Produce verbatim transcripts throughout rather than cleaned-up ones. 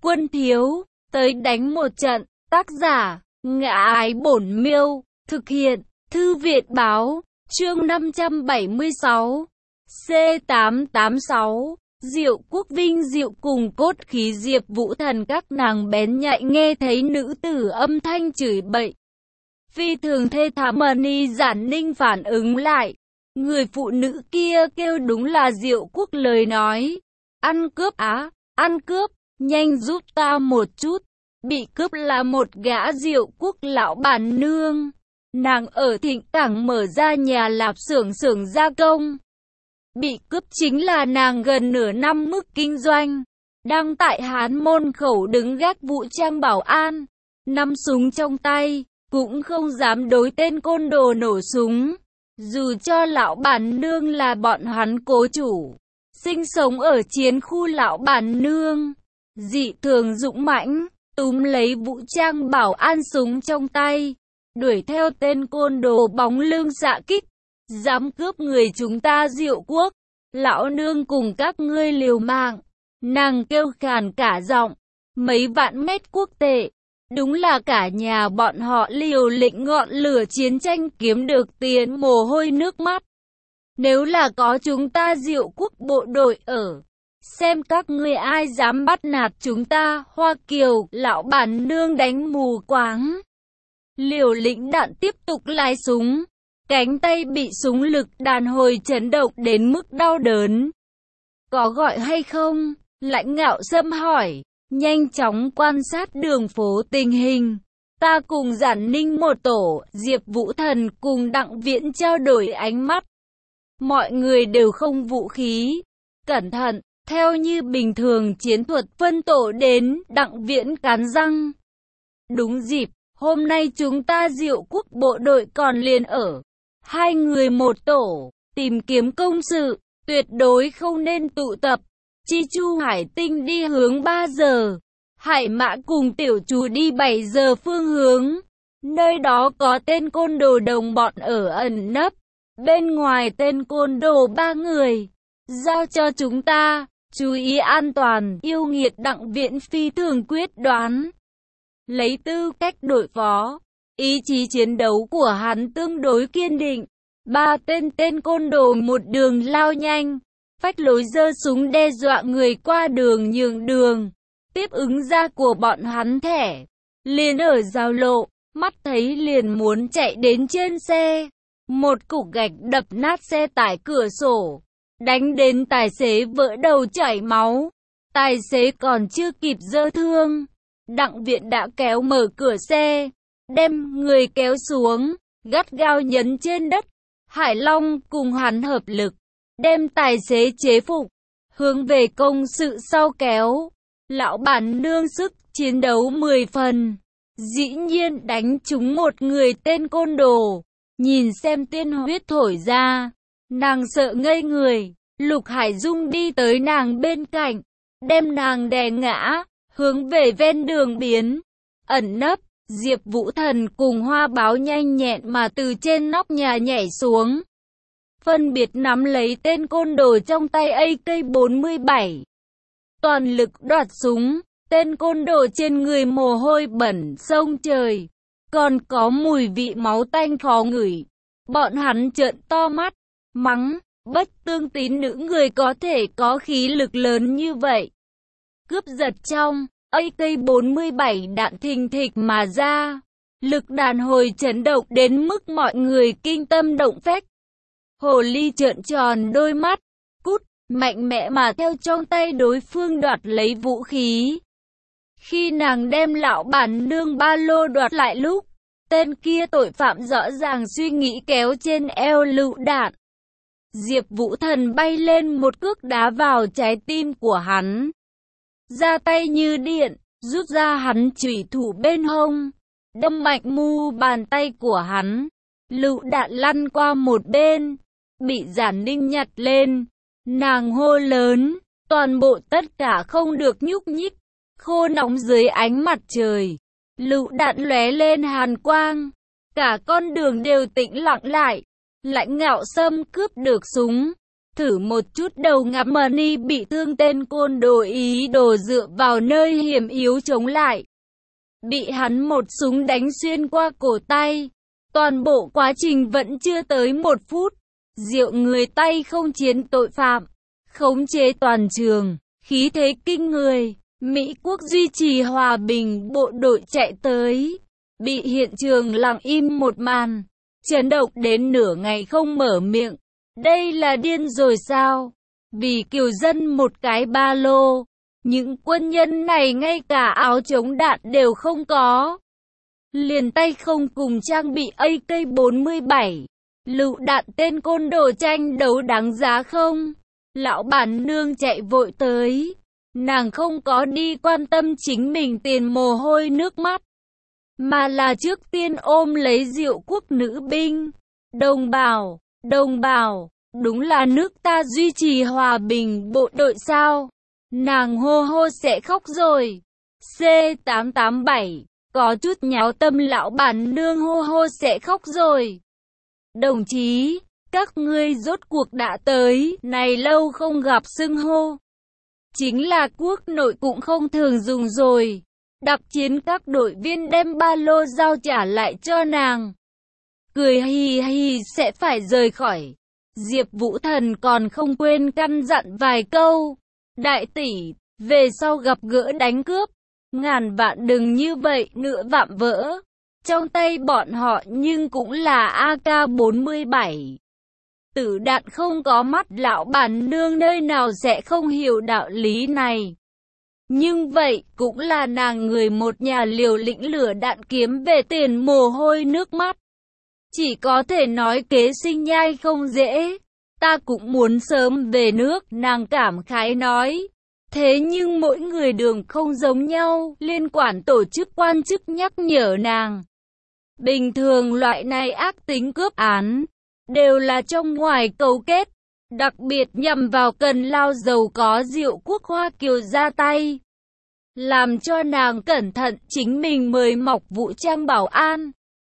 Quân thiếu, tới đánh một trận. Tác giả, Ngã Ái Bổn Miêu. Thực hiện, Thư viện báo. Chương năm trăm bảy mươi sáu. C tám tám sáu. Diệu Quốc Vinh diệu cùng cốt khí Diệp Vũ Thần, các nàng bén nhạy nghe thấy nữ tử âm thanh chửi bậy. Phi thường thê thảm. Ni Giản Ninh phản ứng lại. Người phụ nữ kia kêu đúng là Diệu Quốc, lời nói. Ăn cướp á, ăn cướp, nhanh giúp ta một chút. Bị cướp là một gã Diệu Quốc lão bản nương. Nàng ở Thịnh Cảng mở ra nhà lạp xưởng xưởng gia công. Bị cướp chính là nàng gần nửa năm mức kinh doanh. Đang tại Hán Môn Khẩu đứng gác vũ trang bảo an. Nắm súng trong tay, cũng không dám đối tên côn đồ nổ súng. Dù cho lão bản nương là bọn hắn cố chủ. Sinh sống ở chiến khu lão bản nương. Dị thường dũng mãnh, túm lấy vũ trang bảo an súng trong tay. Đuổi theo tên côn đồ bóng lưng dạ kích. Dám cướp người chúng ta Diệu Quốc. Lão nương cùng các ngươi liều mạng. Nàng kêu khàn cả giọng. Mấy vạn mét quốc tệ. Đúng là cả nhà bọn họ liều lĩnh ngọn lửa chiến tranh kiếm được tiền mồ hôi nước mắt. Nếu là có chúng ta Diệu Quốc bộ đội ở, xem các ngươi ai dám bắt nạt chúng ta. Hoa Kiều, lão bản nương đánh mù quáng. Liều lĩnh đạn tiếp tục lái súng. Cánh tay bị súng lực đàn hồi chấn động đến mức đau đớn. Có gọi hay không? Lãnh Ngạo Sâm hỏi. Nhanh chóng quan sát đường phố tình hình. Ta cùng Giản Ninh một tổ. Diệp Vũ Thần cùng Đặng Viễn trao đổi ánh mắt. Mọi người đều không vũ khí. Cẩn thận. Theo như bình thường chiến thuật phân tổ đến. Đặng Viễn cắn răng. Đúng dịp. Hôm nay chúng ta Diệu Quốc bộ đội còn liền ở. Hai người một tổ. Tìm kiếm công sự. Tuyệt đối không nên tụ tập. Chi Chu Hải Tinh đi hướng ba giờ. Hải Mã cùng Tiểu Chú đi bảy giờ phương hướng. Nơi đó có tên côn đồ đồng bọn ở ẩn nấp. Bên ngoài tên côn đồ ba người. Giao cho chúng ta. Chú ý an toàn. Yêu nghiệt Đặng Viễn phi thường quyết đoán. Lấy tư cách đội phó. Ý chí chiến đấu của hắn tương đối kiên định. Ba tên tên côn đồ một đường lao nhanh. Phách lối giơ súng đe dọa người qua đường nhường đường. Tiếp ứng ra của bọn hắn thẻ. Liền ở giao lộ. Mắt thấy liền muốn chạy đến trên xe. Một cục gạch đập nát xe tải cửa sổ. Đánh đến tài xế vỡ đầu chảy máu. Tài xế còn chưa kịp giơ thương. Đặng Viễn đã kéo mở cửa xe. Đem người kéo xuống. Gắt gao nhấn trên đất. Hải Long cùng hắn hợp lực. Đem tài xế chế phục. Hướng về công sự sau kéo. Lão bản nương sức chiến đấu mười phần. Dĩ nhiên đánh trúng một người tên côn đồ. Nhìn xem tiên huyết thổi ra. Nàng sợ ngây người. Lục Hải Dung đi tới nàng bên cạnh. Đem nàng đè ngã. Hướng về ven đường biến. Ẩn nấp. Diệp Vũ Thần cùng Hoa Báo nhanh nhẹn mà từ trên nóc nhà nhảy xuống. Phân biệt nắm lấy tên côn đồ trong tay A K bốn mươi bảy. Toàn lực đoạt súng. Tên côn đồ trên người mồ hôi bẩn sông trời. Còn có mùi vị máu tanh khó ngửi. Bọn hắn trợn to mắt. Mắng. Bất tương tín nữ người có thể có khí lực lớn như vậy. Cướp giật trong. A K bốn mươi bảy đạn thình thịch mà ra. Lực đàn hồi chấn động đến mức mọi người kinh tâm động phách. Hồ ly trợn tròn đôi mắt. Cút. Mạnh mẽ mà theo trong tay đối phương đoạt lấy vũ khí. Khi nàng đem lão bản nương ba lô đoạt lại lúc. Tên kia tội phạm rõ ràng suy nghĩ kéo trên eo lựu đạn. Diệp Vũ Thần bay lên một cước đá vào trái tim của hắn. Ra tay như điện, rút ra hắn chủy thủ bên hông. Đâm mạnh mu bàn tay của hắn. Lựu đạn lăn qua một bên. Bị Giản Ninh nhặt lên. Nàng hô lớn. Toàn bộ tất cả không được nhúc nhích. Khô nóng dưới ánh mặt trời. Lựu đạn lóe lên hàn quang. Cả con đường đều tĩnh lặng lại. Lãnh Ngạo Sâm cướp được súng. Thử một chút đầu ngắm Money bị thương, tên côn đồ ý đồ dựa vào nơi hiểm yếu chống lại. Bị hắn một súng đánh xuyên qua cổ tay. Toàn bộ quá trình vẫn chưa tới một phút. Diệu người tay không chiến tội phạm, khống chế toàn trường, khí thế kinh người. Mỹ quốc duy trì hòa bình, bộ đội chạy tới. Bị hiện trường lặng im một màn. Chấn động đến nửa ngày không mở miệng. Đây là điên rồi sao? Vì kiều dân một cái ba lô. Những quân nhân này ngay cả áo chống đạn đều không có. Liền tay không cùng trang bị A K bốn mươi bảy. Lựu đạn tên côn đồ tranh đấu đáng giá không? Lão bản nương chạy vội tới. Nàng không có đi quan tâm chính mình tiền mồ hôi nước mắt, mà là trước tiên ôm lấy Diệu quốc nữ binh. Đồng bào, đồng bào, đúng là nước ta duy trì hòa bình bộ đội sao? Nàng hô hô sẽ khóc rồi. C tám tám bảy, có chút nháo tâm, lão bản nương hô hô sẽ khóc rồi. Đồng chí, các ngươi rốt cuộc đã tới, này lâu không gặp xưng hô. Chính là quốc nội cũng không thường dùng rồi. Đặc chiến các đội viên đem ba lô giao trả lại cho nàng. Cười hì hì sẽ phải rời khỏi. Diệp Vũ Thần còn không quên căn dặn vài câu. Đại tỷ, về sau gặp gỡ đánh cướp, ngàn vạn đừng như vậy nữa vạm vỡ. Trong tay bọn họ nhưng cũng là A K bốn mươi bảy. Tử đạn không có mắt, lão bản nương nơi nào sẽ không hiểu đạo lý này. Nhưng vậy cũng là nàng người một nhà liều lĩnh lửa đạn kiếm về tiền mồ hôi nước mắt. Chỉ có thể nói kế sinh nhai không dễ. Ta cũng muốn sớm về nước, nàng cảm khái nói. Thế nhưng mỗi người đường không giống nhau, liên quản tổ chức quan chức nhắc nhở nàng. Bình thường loại này ác tính cướp án đều là trong ngoài cấu kết, đặc biệt nhằm vào cần lao giàu có Diệu quốc Hoa Kiều ra tay, làm cho nàng cẩn thận chính mình mời mọc vũ trang bảo an.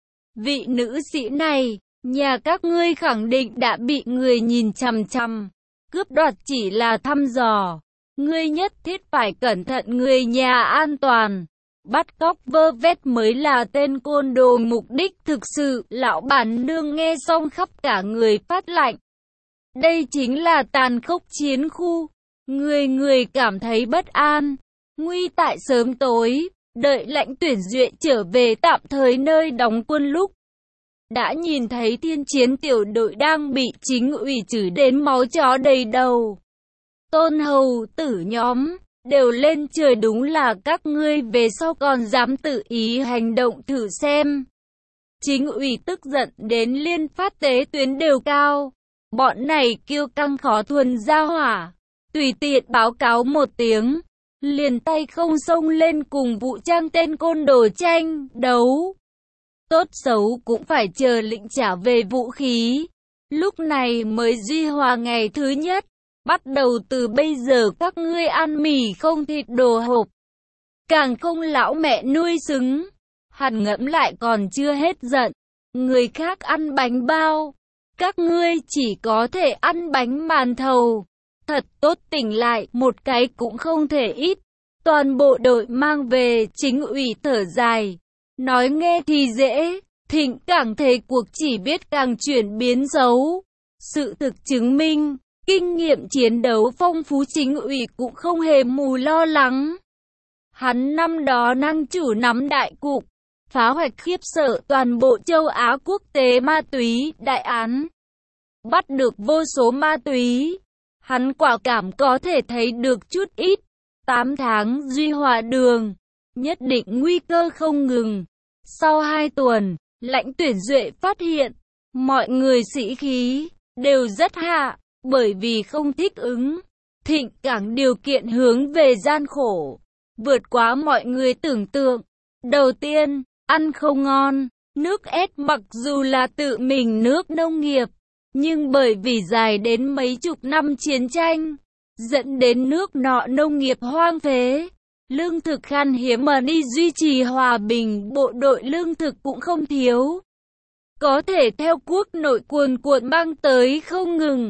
Vị nữ sĩ này, nhà các ngươi khẳng định đã bị người nhìn chằm chằm, cướp đoạt chỉ là thăm dò, ngươi nhất thiết phải cẩn thận người nhà an toàn. Bắt cóc vơ vét mới là tên côn đồ mục đích thực sự. Lão bản nương nghe xong khắp cả người phát lạnh. Đây chính là tàn khốc chiến khu. Người người cảm thấy bất an. Nguy tại sớm tối. Đợi lãnh tuyển duyệt trở về tạm thời nơi đóng quân lúc đã nhìn thấy thiên chiến tiểu đội đang bị chính ủy chửi đến máu chó đầy đầu. Tôn hầu tử nhóm đều lên trời, đúng là các ngươi về sau còn dám tự ý hành động thử xem. Chính ủy tức giận đến liên phát tế tuyến đều cao. Bọn này kiêu căng khó thuần ra hỏa. Tùy tiện báo cáo một tiếng, liền tay không xông lên cùng vũ trang tên côn đồ tranh đấu. Tốt xấu cũng phải chờ lệnh trả về vũ khí. Lúc này mới duy hòa ngày thứ nhất. Bắt đầu từ bây giờ các ngươi ăn mì không thịt đồ hộp. Càng không lão mẹ nuôi xứng. Hắn ngẫm lại còn chưa hết giận. Người khác ăn bánh bao, các ngươi chỉ có thể ăn bánh màn thầu. Thật tốt, tỉnh lại một cái cũng không thể ít. Toàn bộ đội mang về. Chính ủy thở dài. Nói nghe thì dễ, thịnh càng thế cuộc chỉ biết càng chuyển biến xấu. Sự thực chứng minh, kinh nghiệm chiến đấu phong phú, chính ủy cũng không hề mù lo lắng. Hắn năm đó năng chủ nắm đại cục, phá hoạch khiếp sợ toàn bộ châu Á quốc tế ma túy đại án. Bắt được vô số ma túy. Hắn quả cảm có thể thấy được chút ít. tám tháng duy hòa đường, nhất định nguy cơ không ngừng. Sau hai tuần, lãnh tuyển duệ phát hiện, mọi người sĩ khí đều rất hạ. Bởi vì không thích ứng, thịnh cảng điều kiện hướng về gian khổ, vượt quá mọi người tưởng tượng. Đầu tiên, ăn không ngon, nước ép mặc dù là tự mình nước nông nghiệp, nhưng bởi vì dài đến mấy chục năm chiến tranh, dẫn đến nước nọ nông nghiệp hoang phế, lương thực khan hiếm, mà đi duy trì hòa bình bộ đội lương thực cũng không thiếu. Có thể theo quốc nội cuồn cuộn mang tới không ngừng.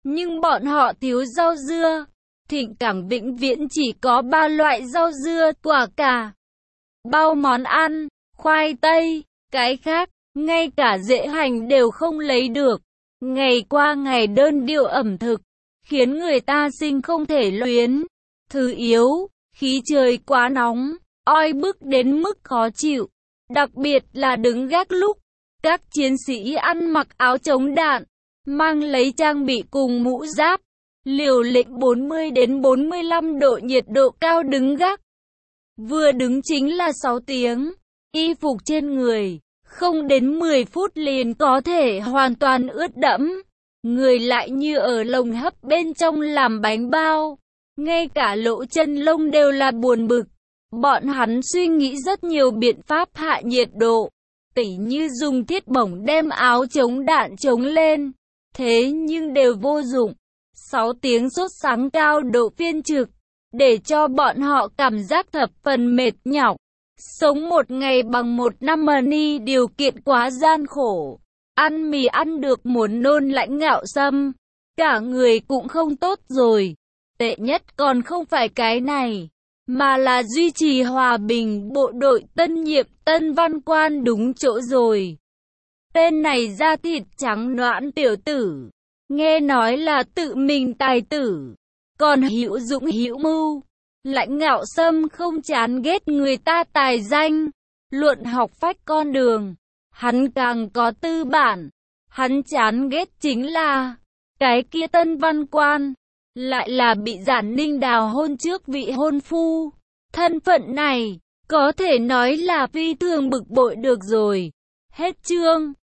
nhưng bọn họ thiếu rau dưa. Thịnh Cảng vĩnh viễn chỉ có ba loại rau dưa, quả cà, bao món ăn, khoai tây, cái khác, ngay cả rễ hành đều không lấy được. Ngày qua ngày đơn điệu ẩm thực, khiến người ta sinh không thể luyến. Thứ yếu, khí trời quá nóng, oi bức đến mức khó chịu. Đặc biệt là đứng gác lúc, các chiến sĩ ăn mặc áo chống đạn, mang lấy trang bị cùng mũ giáp, liều lĩnh bốn mươi đến bốn mươi lăm độ nhiệt độ cao đứng gác. Vừa đứng chính là sáu tiếng, y phục trên người, không đến mười phút liền có thể hoàn toàn ướt đẫm. Người lại như ở lồng hấp bên trong làm bánh bao, ngay cả lỗ chân lông đều là buồn bực. Bọn hắn suy nghĩ rất nhiều biện pháp hạ nhiệt độ, tỉ như dùng thiết bổng đem áo chống đạn chống lên, thế nhưng đều vô dụng. sáu tiếng sốt sắng cao độ phiên trực, để cho bọn họ cảm giác thập phần mệt nhọc. Sống một ngày bằng một năm money điều kiện quá gian khổ. Ăn mì ăn được muốn nôn Lãnh Ngạo Sâm, cả người cũng không tốt rồi. Tệ nhất còn không phải cái này, mà là duy trì hòa bình. Bộ đội tân nhiệm Tân Văn Quan đúng chỗ rồi. Tên này da thịt trắng nõn tiểu tử, nghe nói là tự mình tài tử, còn hữu dụng hữu mưu. Lãnh Ngạo Sâm không chán ghét người ta tài danh, luận học phách con đường, hắn càng có tư bản. Hắn chán ghét chính là cái kia Tân Văn Quan, lại là bị Giản Ninh đào hôn trước vị hôn phu. Thân phận này, có thể nói là phi thường bực bội được rồi. Hết chương.